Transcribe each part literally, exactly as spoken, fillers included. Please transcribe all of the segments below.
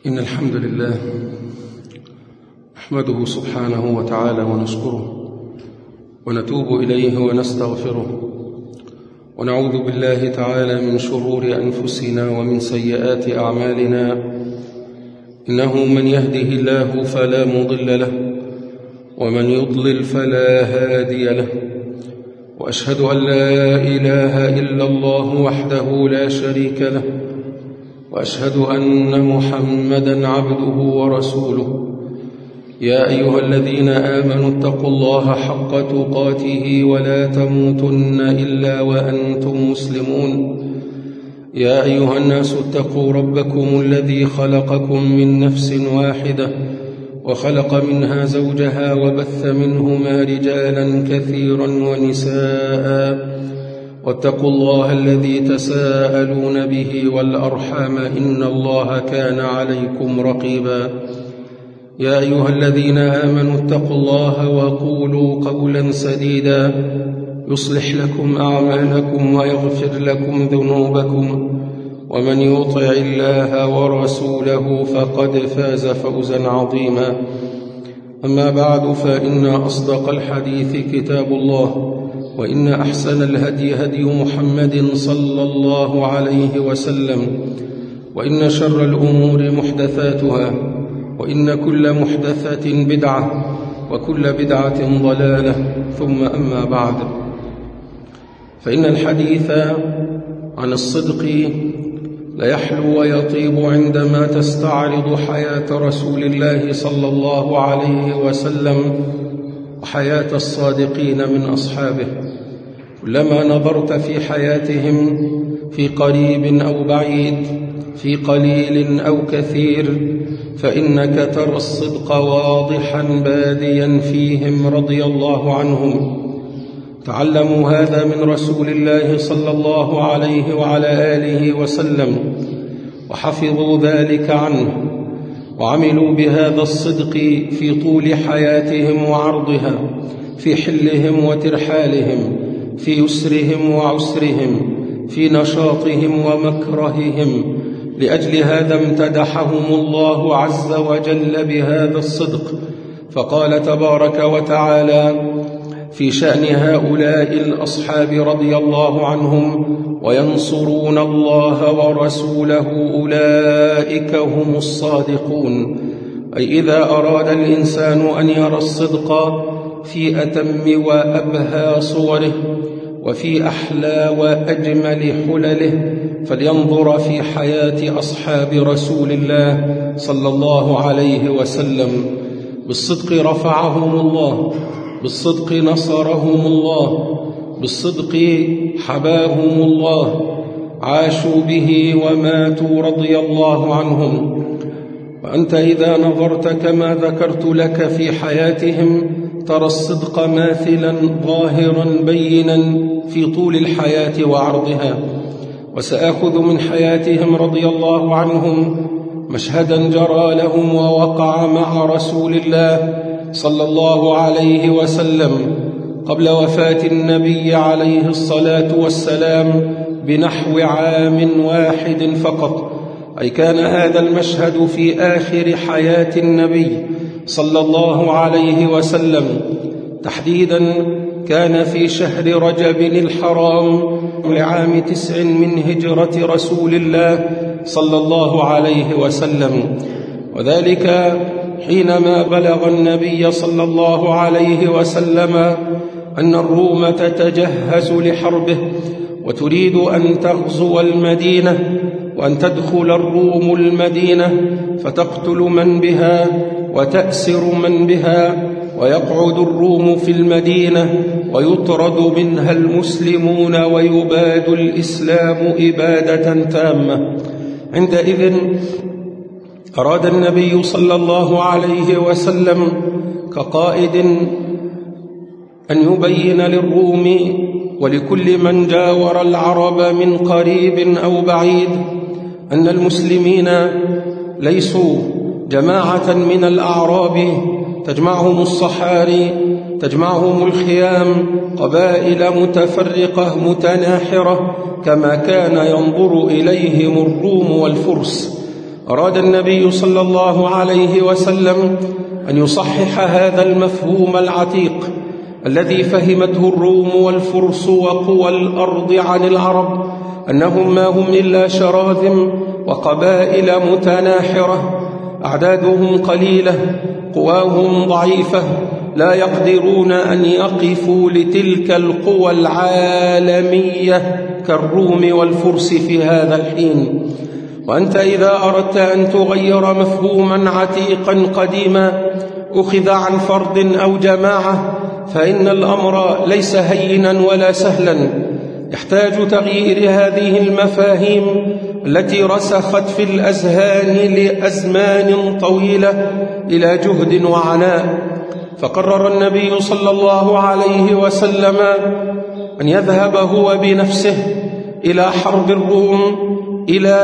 إن الحمد لله نحمده سبحانه وتعالى ونشكره ونتوب إليه ونستغفره ونعوذ بالله تعالى من شرور أنفسنا ومن سيئات أعمالنا. إنه من يهده الله فلا مضل له ومن يضلل فلا هادي له، وأشهد أن لا إله إلا الله وحده لا شريك له، وأشهد أن محمدًا عبده ورسوله. يا أيها الذين آمنوا اتقوا الله حق تقاته ولا تموتن إلا وأنتم مسلمون. يا أيها الناس اتقوا ربكم الذي خلقكم من نفس واحدة وخلق منها زوجها وبث منهما رجالا كثيرا ونساء، واتقوا الله الذي تساءلون به والأرحام إن الله كان عليكم رقيبا. يا أيها الذين آمنوا اتقوا الله وقولوا قولا سديدا يصلح لكم أعمالكم ويغفر لكم ذنوبكم، ومن يطع الله ورسوله فقد فاز فوزا عظيما. أما بعد، فإن أصدق الحديث كتاب الله، وإن أحسن الهدي هدي محمد صلى الله عليه وسلم، وإن شر الأمور محدثاتها، وإن كل محدثة بدعة، وكل بدعة ضلالة، ثم أما بعد، فإن الحديث عن الصدق ليحلو ويطيب عندما تستعرض حياة رسول الله صلى الله عليه وسلم وحياة الصادقين من أصحابه. كلما نظرت في حياتهم في قريب أو بعيد، في قليل أو كثير، فإنك ترى الصدق واضحا باديا فيهم رضي الله عنهم. تعلموا هذا من رسول الله صلى الله عليه وعلى آله وسلم، وحفظوا ذلك عنه، وعملوا بهذا الصدق في طول حياتهم وعرضها، في حلهم وترحالهم، في يسرهم وعسرهم، في نشاطهم ومكرههم. لأجل هذا امتدحهم الله عز وجل بهذا الصدق، فقال تبارك وتعالى في شأن هؤلاء الأصحاب رضي الله عنهم: وينصرون الله ورسوله أولئك هم الصادقون. أي إذا أراد الإنسان أن يرى الصدق في أتم وأبهى صوره وفي أحلى وأجمل حلله، فلينظر في حياة أصحاب رسول الله صلى الله عليه وسلم. بالصدق رفعهم الله، بالصدق نصرهم الله، بالصدق حباهم الله، عاشوا به وماتوا رضي الله عنهم. وأنت إذا نظرت كما ذكرت لك في حياتهم ترى الصدق ماثلا ظاهرا بينا في طول الحياة وعرضها. وسأخذ من حياتهم رضي الله عنهم مشهدا جرى لهم ووقع مع رسول الله صلى الله عليه وسلم قبل وفاة النبي عليه الصلاة والسلام بنحو عام واحد فقط. أي كان هذا المشهد في آخر حياة النبي صلى الله عليه وسلم، تحديدا كان في شهر رجب الحرام لعام تسع من هجرة رسول الله صلى الله عليه وسلم، وذلك حينما بلغ النبي صلى الله عليه وسلم أن الروم تتجهز لحربه وتريد أن تغزو المدينة، وأن تدخل الروم المدينة فتقتل من بها وتأسر من بها، ويقعد الروم في المدينة ويطرد منها المسلمون ويباد الإسلام إبادة تامة. عندئذ أراد النبي صلى الله عليه وسلم كقائد أن يبين للروم ولكل من جاور العرب من قريب أو بعيد أن المسلمين ليسوا جماعة من الأعراب تجمعهم الصحاري، تجمعهم الخيام، قبائل متفرقة متناحرة كما كان ينظر إليهم الروم والفرس، أراد النبي صلى الله عليه وسلم أن يصحح هذا المفهوم العتيق الذي فهمته الروم والفرس وقوى الأرض عن العرب، أنهم ما هم إلا شراذم وقبائل متناحرة، أعدادهم قليلة، قواهم ضعيفة، لا يقدرون أن يقفوا لتلك القوى العالمية كالروم والفرس في هذا الحين. وأنت إذا أردت أن تغير مفهوما عتيقا قديما أخذ عن فرد أو جماعة فإن الأمر ليس هينا ولا سهلا، يحتاج تغيير هذه المفاهيم التي رسخت في الأذهان لأزمان طويلة إلى جهد وعناء. فقرر النبي صلى الله عليه وسلم أن يذهب هو بنفسه إلى حرب الروم، إلى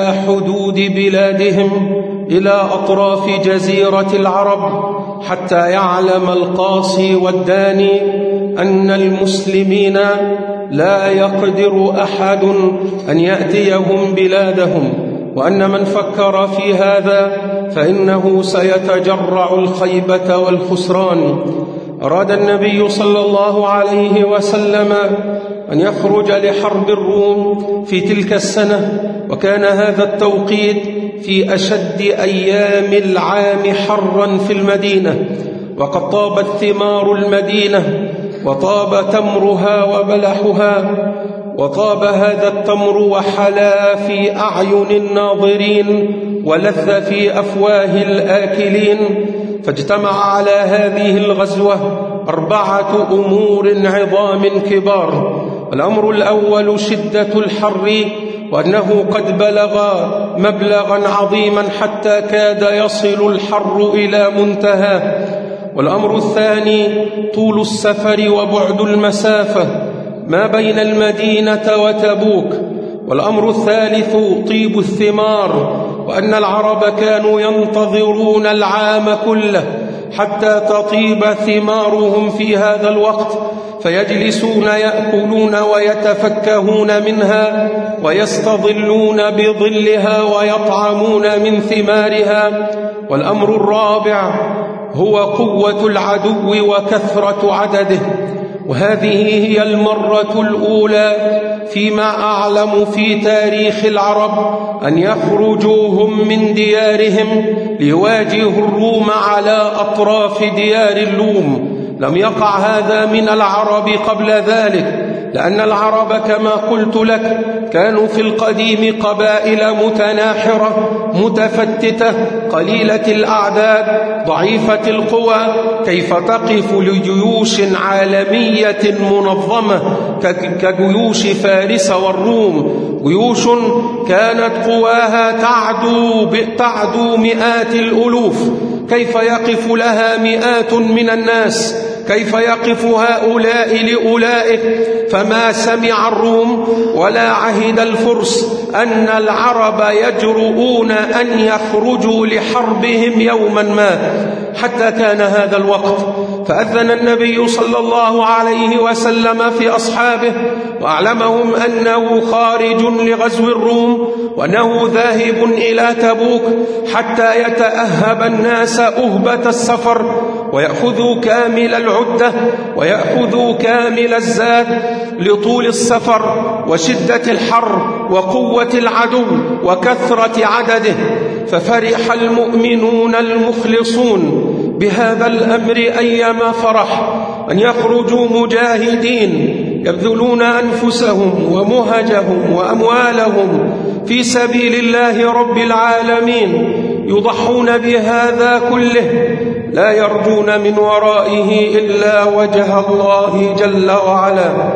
حدود بلادهم، إلى أطراف جزيرة العرب، حتى يعلم القاصي والداني أن المسلمين لا يقدر أحد أن يأتيهم بلادهم، وأن من فكر في هذا فإنه سيتجرع الخيبة والخسران. أراد النبي صلى الله عليه وسلم أن يخرج لحرب الروم في تلك السنة، وكان هذا التوقيت في أشد أيام العام حرا في المدينة، وقد طابت ثمار المدينة وطاب تمرها وبلحها، وطاب هذا التمر وحلا في أعين الناظرين ولذ في أفواه الآكلين. فاجتمع على هذه الغزوة أربعة أمور عظام كبار. الأمر الأول شدة الحر، وأنه قد بلغ مبلغا عظيما حتى كاد يصل الحر إلى منتهى. والأمر الثاني طول السفر وبعد المسافة ما بين المدينة وتبوك. والأمر الثالث طيب الثمار، وأن العرب كانوا ينتظرون العام كله حتى تطيب ثمارهم في هذا الوقت، فيجلسون يأكلون ويتفكهون منها ويستظلون بظلها ويطعمون من ثمارها. والأمر الرابع هو قوة العدو وكثرة عدده، وهذه هي المرة الأولى فيما أعلم في تاريخ العرب أن يخرجوا هم من ديارهم ليواجهوا الروم على أطراف ديار اللوم. لم يقع هذا من العرب قبل ذلك، لأن العرب كما قلت لك كانوا في القديم قبائل متناحرة متفتتة قليلة الأعداد ضعيفة القوى. كيف تقف لجيوش عالمية منظمة كجيوش فارس والروم، جيوش كانت قواها تعدو, تعدو مئات الألوف؟ كيف يقف لها مئات من الناس؟ كيف يقف هؤلاء لأولئك؟ فما سمع الروم ولا عهد الفرس أن العرب يجرؤون أن يخرجوا لحربهم يوما ما، حتى كان هذا الوقت فأذن النبي صلى الله عليه وسلم في أصحابه وأعلمهم أنه خارج لغزو الروم، وأنه ذاهب إلى تبوك حتى يتأهب الناس أهبة السفر ويأخذوا كامل العدة ويأخذوا كامل الزاد لطول السفر وشدة الحر وقوة العدو وكثرة عدده. ففرح المؤمنون المخلصون بهذا الأمر أيما فرح، أن يخرجوا مجاهدين يبذلون أنفسهم ومهجهم وأموالهم في سبيل الله رب العالمين، يضحون بهذا كله لا يرجون من ورائه إلا وجه الله جل وعلا.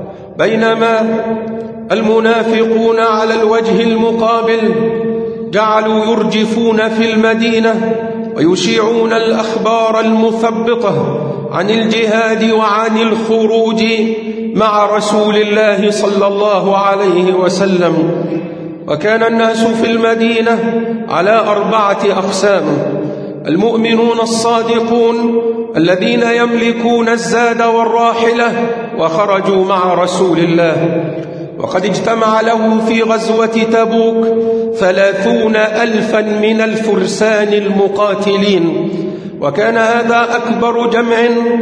بينما المنافقون على الوجه المقابل جعلوا يرجفون في المدينة ويشيعون الأخبار المثبطة عن الجهاد وعن الخروج مع رسول الله صلى الله عليه وسلم. وكان الناس في المدينة على أربعة أقسام: المؤمنون الصادقون الذين يملكون الزاد والراحلة وخرجوا مع رسول الله، وقد اجتمع له في غزوة تبوك ثلاثون ألفا من الفرسان المقاتلين، وكان هذا أكبر جمع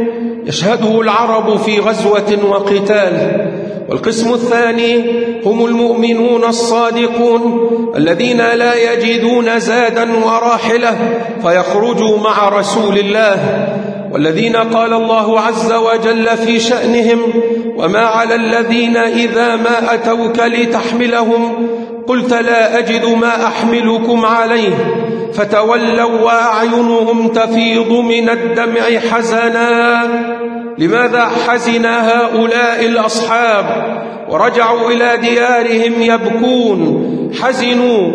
يشهده العرب في غزوة وقتال. والقسم الثاني هم المؤمنون الصادقون الذين لا يجدون زادا وراحلة فيخرجوا مع رسول الله، والذين قال الله عز وجل في شأنهم: وما على الذين إذا ما أتوك لتحملهم قلت لا أجد ما أحملكم عليه فتولوا وأعينهم تفيض من الدمع حزنا. لماذا حزن هؤلاء الأصحاب ورجعوا إلى ديارهم يبكون؟ حزنوا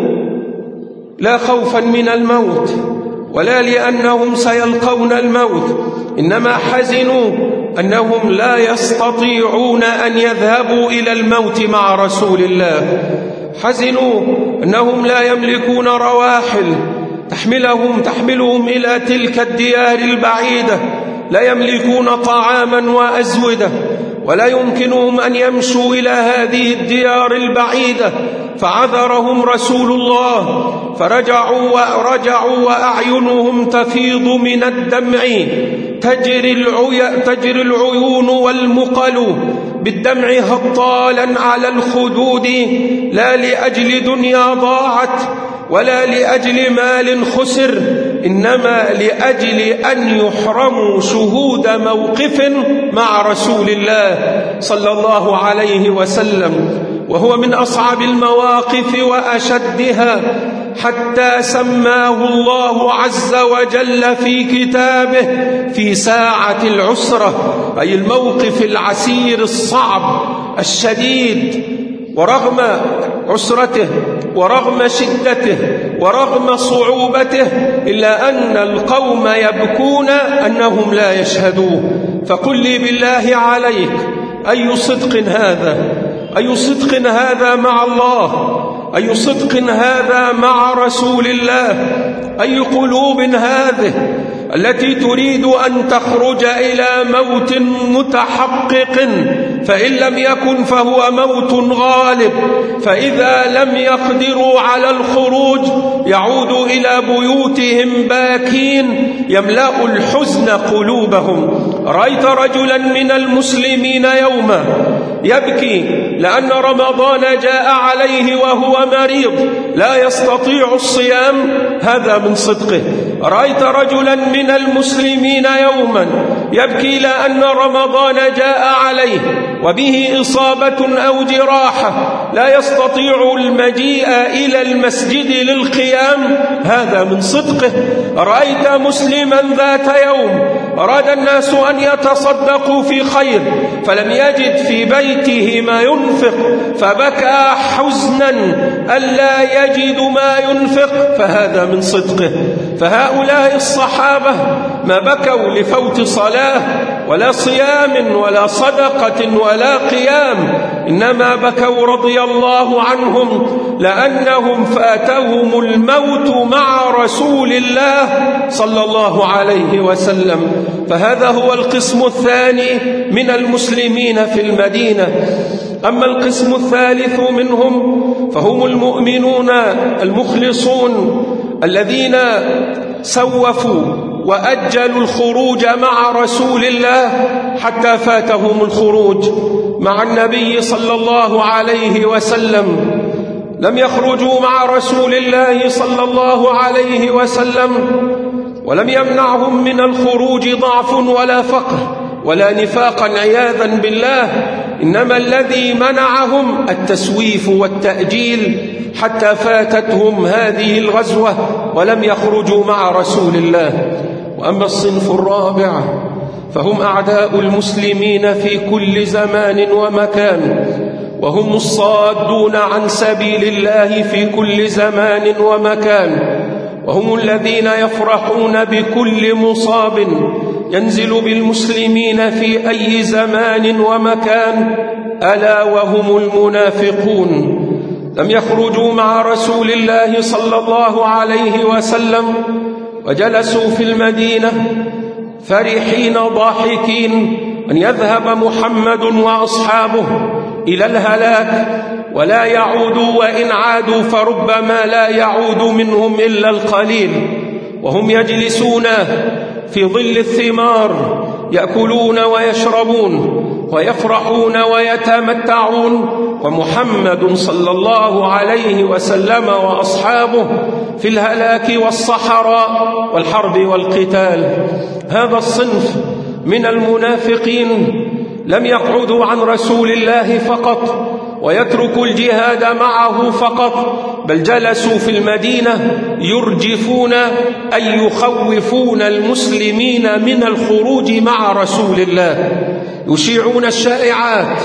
لا خوفا من الموت ولا لأنهم سيلقون الموت، إنما حزنوا أنهم لا يستطيعون أن يذهبوا إلى الموت مع رسول الله. حزنوا أنهم لا يملكون رواحل تحملهم تحملهم إلى تلك الديار البعيدة، لا يملكون طعاما وأزودة، ولا يمكنهم أن يمشوا إلى هذه الديار البعيدة، فعذرهم رسول الله فرجعوا ورجعوا وأعينهم تفيض من الدمع، تجري العي... تجري العيون والمقل بالدمع هطالا على الخدود، لا لأجل دنيا ضاعت ولا لأجل مال خسر، إنما لأجل أن يحرموا شهود موقف مع رسول الله صلى الله عليه وسلم، وهو من أصعب المواقف وأشدها، حتى سماه الله عز وجل في كتابه في ساعة العسرة، أي الموقف العسير الصعب الشديد. ورغم عسرته ورغم شدته ورغم صعوبته إلا أن القوم يبكون أنهم لا يشهدوه. فقل لي بالله عليك، أي صدق هذا؟ أي صدق هذا مع الله؟ أي صدق هذا مع رسول الله؟ أي قلوب هذه التي تريد أن تخرج إلى موت متحقق، فإن لم يكن فهو موت غالب، فإذا لم يقدروا على الخروج يعودوا إلى بيوتهم باكين يملأ الحزن قلوبهم. رأيت رجلا من المسلمين يوما يبكي لأن رمضان جاء عليه وهو مريض لا يستطيع الصيام، هذا من صدقه. رأيت رجلا من المسلمين يوما يبكي لأن رمضان جاء عليه وبه إصابة أو جراحة لا يستطيع المجيء إلى المسجد للقيام، هذا من صدقه. رأيت مسلما ذات يوم أراد الناس أن يتصدقوا في خير فلم يجد في بيته ما ينفق فبكى حزنا ألا يجد ما ينفق، فهذا من صدقه. فهؤلاء الصحابة ما بكوا لفوت صلاة ولا صيام ولا صدقة ولا قيام، إنما بكوا رضي الله عنهم لأنهم فاتهم الموت مع رسول الله صلى الله عليه وسلم. فهذا هو القسم الثاني من المسلمين في المدينة. أما القسم الثالث منهم فهم المؤمنون المخلصون الذين سوفوا وأجلوا الخروج مع رسول الله حتى فاتهم الخروج مع النبي صلى الله عليه وسلم. لم يخرجوا مع رسول الله صلى الله عليه وسلم ولم يمنعهم من الخروج ضعف ولا فقر ولا نفاقا عياذا بالله، إنما الذي منعهم التسويف والتأجيل حتى فاتتهم هذه الغزوة ولم يخرجوا مع رسول الله. وأما الصنف الرابع فهم أعداء المسلمين في كل زمان ومكان، وهم الصادون عن سبيل الله في كل زمان ومكان، وهم الذين يفرحون بكل مصاب ينزل بالمسلمين في أي زمان ومكان، ألا وهم المنافقون. لم يخرجوا مع رسول الله صلى الله عليه وسلم وجلسوا في المدينة فرحين ضاحكين أن يذهب محمد وأصحابه إلى الهلاك، ولا يعودوا، وإن عادوا فربما لا يعود منهم إلا القليل، وهم يجلسون في ظل الثمار يأكلون ويشربون ويفرحون ويتمتعون، ومحمد صلى الله عليه وسلم وأصحابه في الهلاك والصحراء والحرب والقتال. هذا الصنف من المنافقين لم يقعدوا عن رسول الله فقط ويتركوا الجهاد معه فقط، بل جلسوا في المدينة يرجفون أي يخوفون المسلمين من الخروج مع رسول الله، يشيعون الشائعات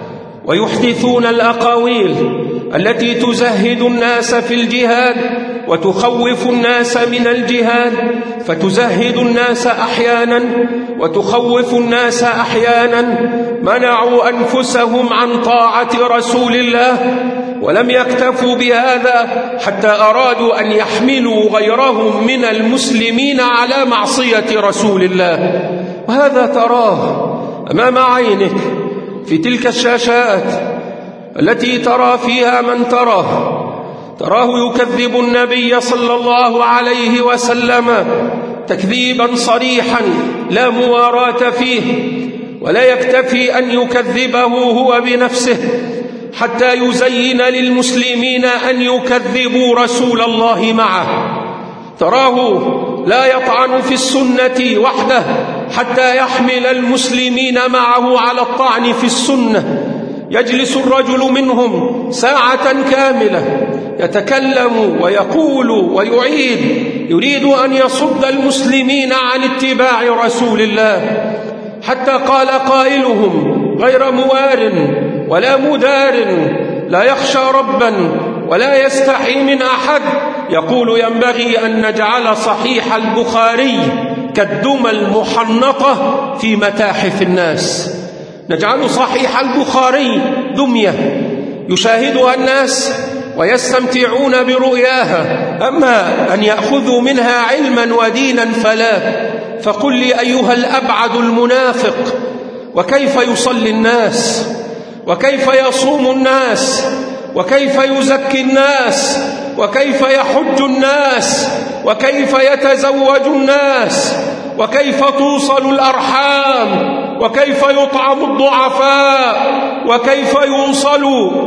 ويحدثون الأقاويل التي تزهد الناس في الجهاد وتخوف الناس من الجهاد، فتزهد الناس أحيانا وتخوف الناس أحيانا. منعوا أنفسهم عن طاعة رسول الله، ولم يكتفوا بهذا حتى أرادوا أن يحملوا غيرهم من المسلمين على معصية رسول الله. وهذا تراه أمام عينك في تلك الشاشات التي ترى فيها من تراه. تراه يكذب النبي صلى الله عليه وسلم تكذيبا صريحا لا مواراة فيه، ولا يكتفي أن يكذبه هو بنفسه حتى يزين للمسلمين أن يكذبوا رسول الله معه. تراه لا يطعن في السنة وحده حتى يحمل المسلمين معه على الطعن في السنة. يجلس الرجل منهم ساعة كاملة يتكلم ويقول ويعيد، يريد أن يصد المسلمين عن اتباع رسول الله، حتى قال قائلهم غير موار ولا مدار، لا يخشى ربا ولا يستحي من أحد، يقول ينبغي أن نجعل صحيح البخاري كالدمى المحنطة في متاحف الناس. نجعل صحيح البخاري دمية يشاهدها الناس ويستمتعون برؤياها، أما أن يأخذوا منها علما ودينا فلا. فقل لي أيها الأبعد المنافق، وكيف يصلي الناس، وكيف يصوم الناس، وكيف يزكي الناس، وكيف يحج الناس، وكيف يتزوج الناس، وكيف توصل الأرحام، وكيف يطعم الضعفاء، وكيف يوصل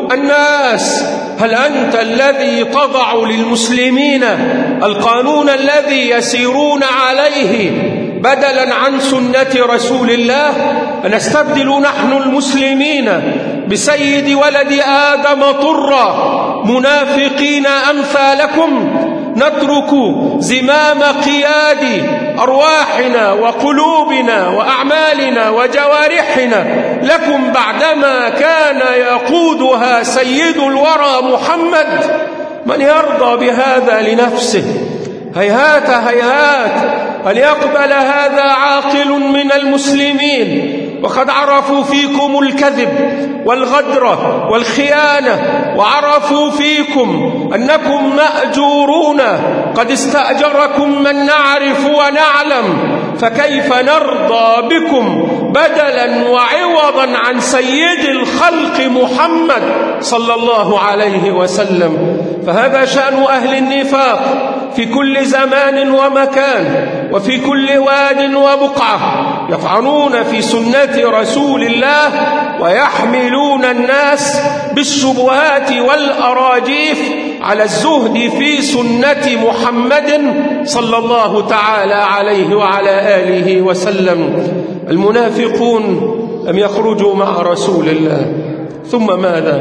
الناس؟ هل أنت الذي تضع للمسلمين القانون الذي يسيرون عليه بدلا عن سنة رسول الله؟ نستبدل نحن المسلمين بسيد ولد آدم طرا منافقين أمثالكم، نترك زمام قياد أرواحنا وقلوبنا وأعمالنا وجوارحنا لكم بعدما كان يقودها سيد الورى محمد؟ من يرضى بهذا لنفسه؟ هيهات هيهات أن يقبل هذا عاقل من المسلمين، وقد عرفوا فيكم الكذب والغدر والخيانة، وعرفوا فيكم أنكم مأجورون، قد استأجركم من نعرف ونعلم، فكيف نرضى بكم بدلا وعوضا عن سيد الخلق محمد صلى الله عليه وسلم؟ فهذا شأن أهل النفاق في كل زمان ومكان وفي كل واد وبقعة، يطعنون في سنة رسول الله ويحملون الناس بالشبهات والأراجيف على الزهد في سنة محمد صلى الله تعالى عليه وعلى آله وسلم. المنافقون لم يخرجوا مع رسول الله، ثم ماذا؟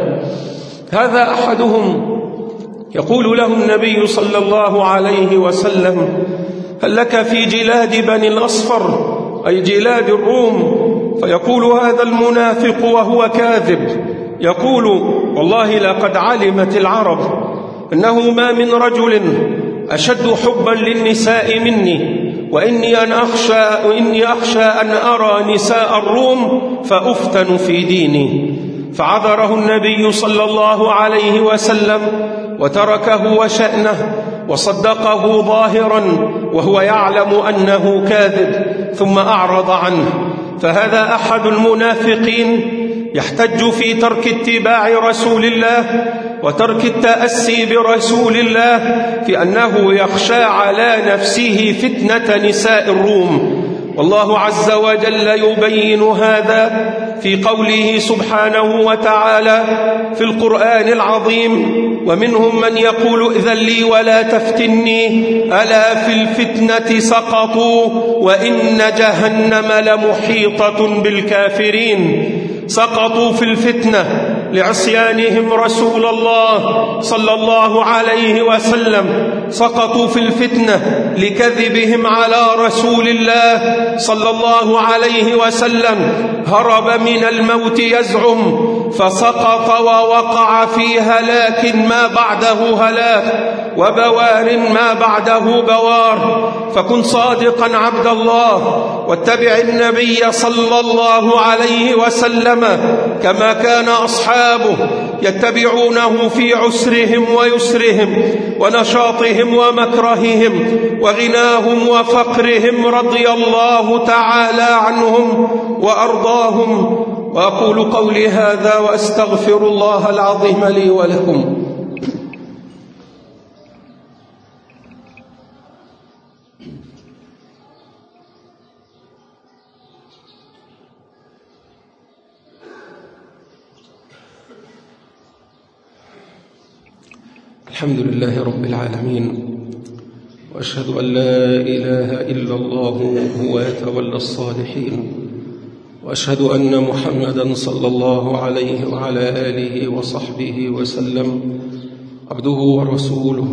هذا أحدهم يقول له النبي صلى الله عليه وسلم: هل لك في جلاد بني الأصفر، أي جلاد الروم؟ فيقول هذا المنافق وهو كاذب، يقول: والله لقد علمت العرب أنه ما من رجل أشد حبا للنساء مني، وإني أن أخشى, وإني أخشى أن أرى نساء الروم فأفتن في ديني. فعذره النبي صلى الله عليه وسلم وتركه وشأنه وصدقه ظاهرا وهو يعلم أنه كاذب، ثم أعرض عنه. فهذا أحد المنافقين يحتج في ترك اتباع رسول الله وترك التأسي برسول الله في أنه يخشى على نفسه فتنة نساء الروم. والله عز وجل يبين هذا في قوله سبحانه وتعالى في القرآن العظيم: ومنهم من يقول ائذن لي ولا تفتني ألا في الفتنة سقطوا وإن جهنم لمحيطة بالكافرين. سقطوا في الفتنة لعصيانهم رسول الله صلى الله عليه وسلم، سقطوا في الفتنة لكذبهم على رسول الله صلى الله عليه وسلم. هرب من الموت يزعم فسقط ووقع في هلاك ما بعده هلاك وبوار ما بعده بوار. فكن صادقا عبد الله واتبع النبي صلى الله عليه وسلم كما كان أصحابه يتبعونه في عسرهم ويسرهم ونشاطهم ومكرههم وغناهم وفقرهم رضي الله تعالى عنهم وأرضاهم. وأقول قولي هذا وأستغفر الله العظيم لي ولكم. الحمد لله رب العالمين، وأشهد أن لا إله إلا الله هو يتولى الصالحين، وأشهد أن محمدا صلى الله عليه وعلى آله وصحبه وسلم عبده ورسوله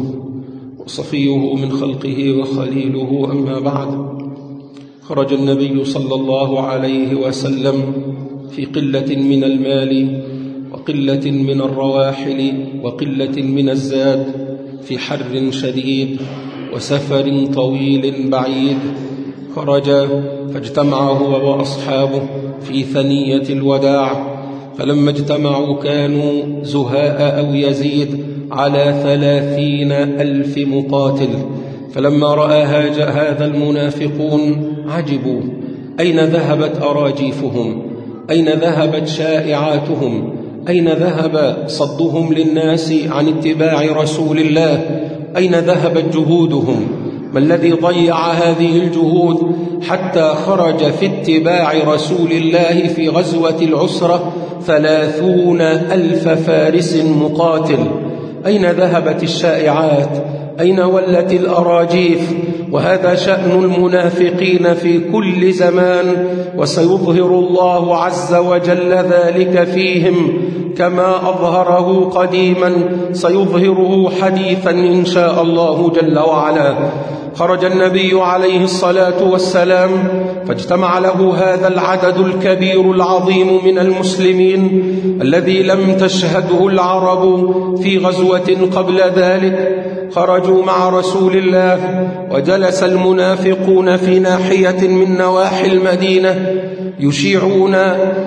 وصفيه من خلقه وخليله. أما بعد، خرج النبي صلى الله عليه وسلم في قلة من المال وقلة من الرواحل وقلة من الزاد في حر شديد وسفر طويل بعيد. خرج فاجتمع هو وأصحابه في ثنية الوداع، فلما اجتمعوا كانوا زهاء أو يزيد على ثلاثين ألف مقاتل. فلما رأى هذا المنافقون عجبوا: أين ذهبت أراجيفهم؟ أين ذهبت شائعاتهم؟ أين ذهب صدهم للناس عن اتباع رسول الله؟ أين ذهبت جهودهم؟ ما الذي ضيع هذه الجهود حتى خرج في اتباع رسول الله في غزوة العسرة ثلاثون ألف فارس مقاتل؟ أين ذهبت الشائعات؟ أين ولت الأراجيف؟ وهذا شأن المنافقين في كل زمان، وسيظهر الله عز وجل ذلك فيهم كما أظهره قديما سيظهره حديثا إن شاء الله جل وعلا. خرج النبي عليه الصلاة والسلام فاجتمع له هذا العدد الكبير العظيم من المسلمين الذي لم تشهده العرب في غزوة قبل ذلك. خرجوا مع رسول الله، وجلس المنافقون في ناحية من نواحي المدينة يشيعون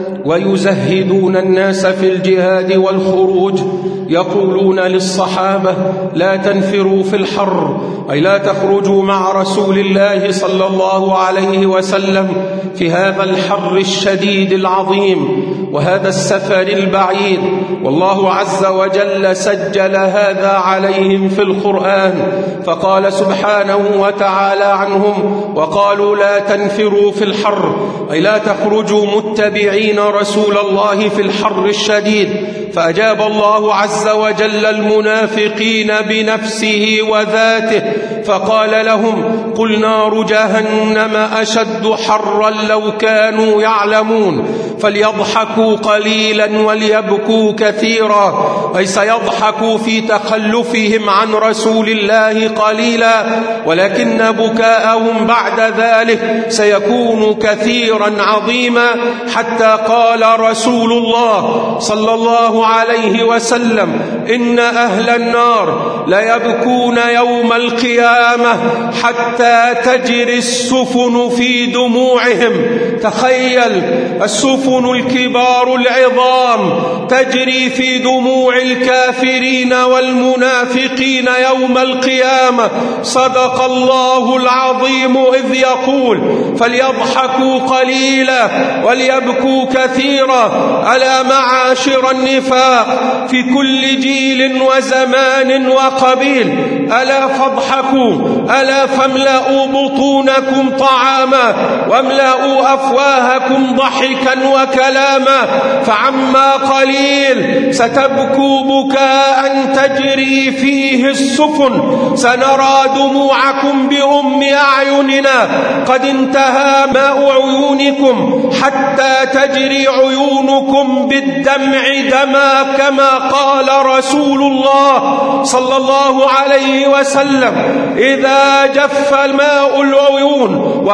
ويزهدون الناس في الجهاد والخروج، يقولون للصحابة: لا تنفروا في الحر، أي لا تخرجوا مع رسول الله صلى الله عليه وسلم في هذا الحر الشديد العظيم وهذا السفر البعيد. والله عز وجل سجل هذا عليهم في القرآن، فقال سبحانه وتعالى عنهم: وقالوا لا تنفروا في الحر، أي لا تخرجوا متبعين رسول الله في الحر الشديد. فأجاب الله عز وجل المنافقين بنفسه وذاته فقال لهم: قل نار جهنم أشد حرا لو كانوا يعلمون، فليضحكوا قليلا وليبكوا كثيرا، أي سيضحكوا في تخلفهم عن رسول الله قليلا، ولكن بكاءهم بعد ذلك سيكون كثيرا عظيما، حتى قال رسول الله صلى الله عليه وسلم: إن أهل النار ليبكون يوم القيامة حتى تجري السفن في دموعهم. تخيل السفن والسفن الكبار العظام تجري في دموع الكافرين والمنافقين يوم القيامة. صدق الله العظيم إذ يقول: فليضحكوا قليلا وليبكوا كثيرا. ألا معاشر النفاق في كل جيل وزمان وقبيل، ألا فاضحكوا، ألا فاملأوا بطونكم طعاما واملأوا أفواهكم ضحكا وكلاما، فعما قليل ستبكوا بكاء تجري فيه السفن، سنرى دموعكم بأم أعيننا، قد انتهى ماء عيونكم حتى تجري عيونكم بالدمع دما، كما قال رسول الله صلى الله عليه وسلم: إذا جف ماء العيون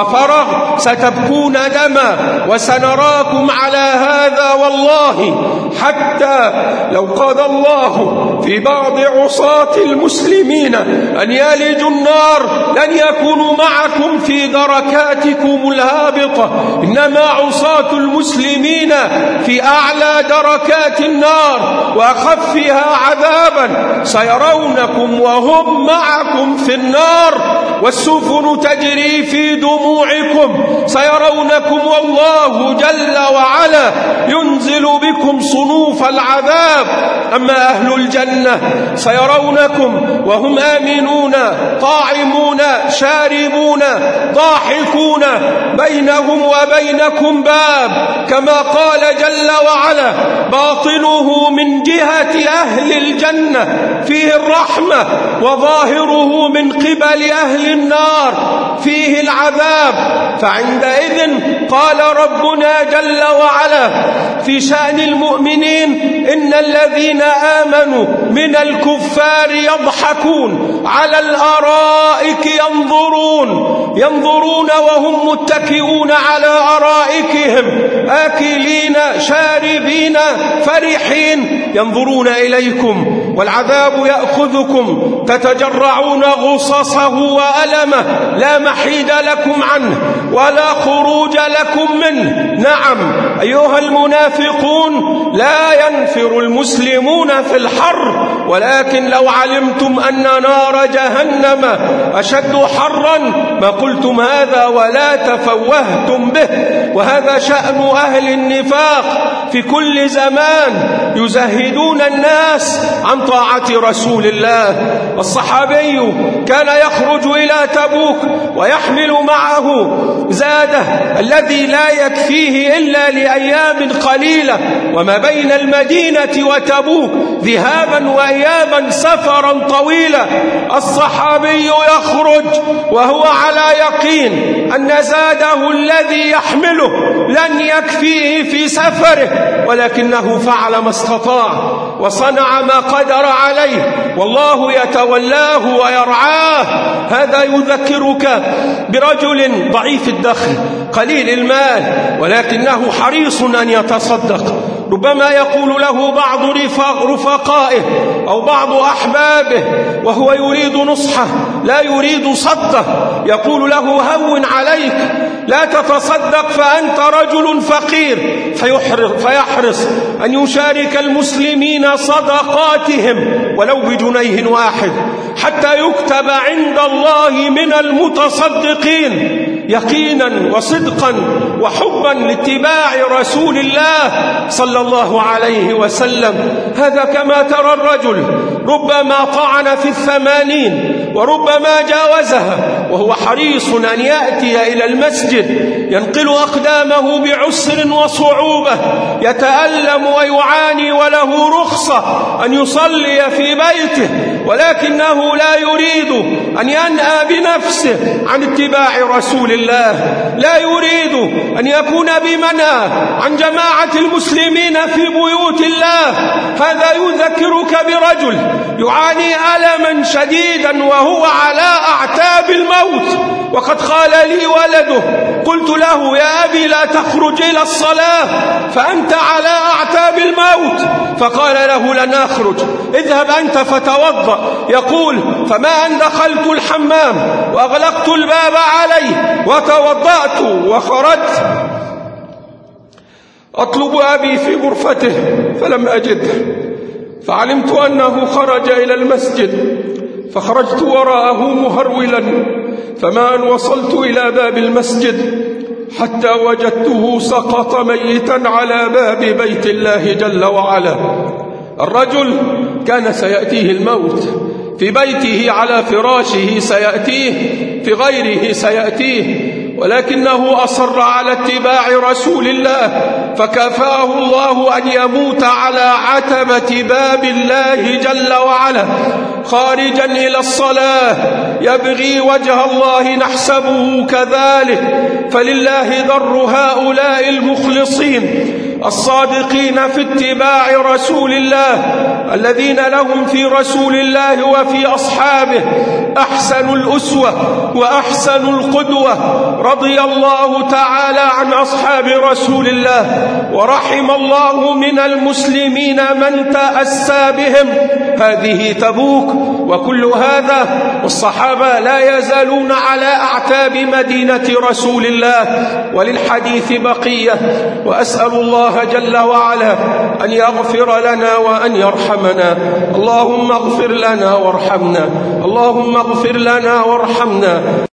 وفرغ ستبكون دما، وسنراكم على هذا والله، حتى لو قضى الله في بعض عصاة المسلمين أن يلجوا النار لن يكونوا معكم في دركاتكم الهابطة، إنما عصاة المسلمين في أعلى دركات النار وأخفها عذابا، سيرونكم وهم معكم في النار والسفن تجري في دموعكم، سيرونكم والله جل وعلا ينزل بكم صنوف العذاب. أما أهل الجنة سيرونكم وهم آمنون طاعمون شاربون ضاحكون، بينهم وبينكم باب، كما قال جل وعلا: باطنه من جهة أهل الجنة فيه الرحمة، وظاهره من قبل أهل النار فيه العذاب. فعندئذ قال ربنا جل وعلا في شأن المؤمنين: إن الذين آمنوا من الكفار يضحكون على الأرائك ينظرون ينظرون وهم متكئون على أرائكهم آكلين شاربين فرحين، ينظرون إليكم والعذاب يأخذكم، تتجرعون غصصه وألمه، لا محيد لكم عنه ولا خروج لكم منه. نعم أيها المنافقون، لا ينفر المسلمون في الحر، ولكن لو علمتم أن نار جهنم أشد حرا ما قلتم هذا ولا تفوهتم به. وهذا شأن أهل النفاق في كل زمان، يزهدون الناس عن طاعة رسول الله. الصحابي كان يخرج إلى تبوك ويحمل معه زاده الذي لا يكفيه إلا لأيام قليلة، وما بين المدينة وتبوك ذهابا وإيابا سفرا طويلا. الصحابي يخرج وهو على يقين أن زاده الذي يحمله لن يكفيه في سفره، ولكنه فعل ما استطاع وصنع ما قدر عليه، والله يتولاه ويرعاه. هذا يذكرك برجل ضعيف الدخل قليل المال، ولكنه حريص أن يتصدق. ربما يقول له بعض رفقائه أو بعض أحبابه وهو يريد نصحه لا يريد صده، يقول له: هون عليك، لا تتصدق فأنت رجل فقير، فيحرص أن يشارك المسلمين صدقاتهم ولو بجنيه واحد حتى يكتب عند الله من المتصدقين، يقينا وصدقا وحبا لاتباع رسول الله صلى الله عليه وسلم. هذا كما ترى الرجل ربما طعن في الثمانين وربما جاوزها وهو حريص أن يأتي إلى المسجد، ينقل أقدامه بعسر وصعوبة، يتألم ويعاني وله رخصة أن يصلي في بيته، ولكنه لا يريد أن ينأى بنفسه عن اتباع رسول الله، لا يريد أن يكون بمنأى عن جماعة المسلمين في بيوت الله. هذا يذكرك برجل يعاني ألما شديدا وهو على أعتاب الموت، وقد قال لي ولده، قلت له: يا أبي لا تخرج إلى الصلاة فأنت على أعتاب الموت، فقال له: لن أخرج، اذهب أنت فتوضأ. يقول: فما أن دخلت الحمام وأغلقت الباب عليه وتوضأت وخرجت أطلب أبي في غرفته فلم أجده، فعلمت أنه خرج إلى المسجد، فخرجت وراءه مهرولا، فما أن وصلت إلى باب المسجد حتى وجدته سقط ميتا على باب بيت الله جل وعلا. الرجل كان سيأتيه الموت في بيته على فراشه، سيأتيه في غيره سيأتيه، ولكنه أصر على اتباع رسول الله، فكافاه الله أن يموت على عتبة باب الله جل وعلا خارجا إلى الصلاة يبغي وجه الله، نحسبه كذلك. فلله ذر هؤلاء المخلصين الصادقين في اتباع رسول الله، الذين لهم في رسول الله وفي أصحابه أحسن الأسوة وأحسن القدوة. رضي الله تعالى عن أصحاب رسول الله، ورحم الله من المسلمين من تأسى بهم. هذه تبوك وكل هذا، والصحابة لا يزالون على أعتاب مدينة رسول الله، وللحديث بقية. وأسأل الله جل وعلا أن يغفر لنا وأن يرحمنا. اللهم اغفر لنا وارحمنا، اللهم اغفر لنا وارحمنا.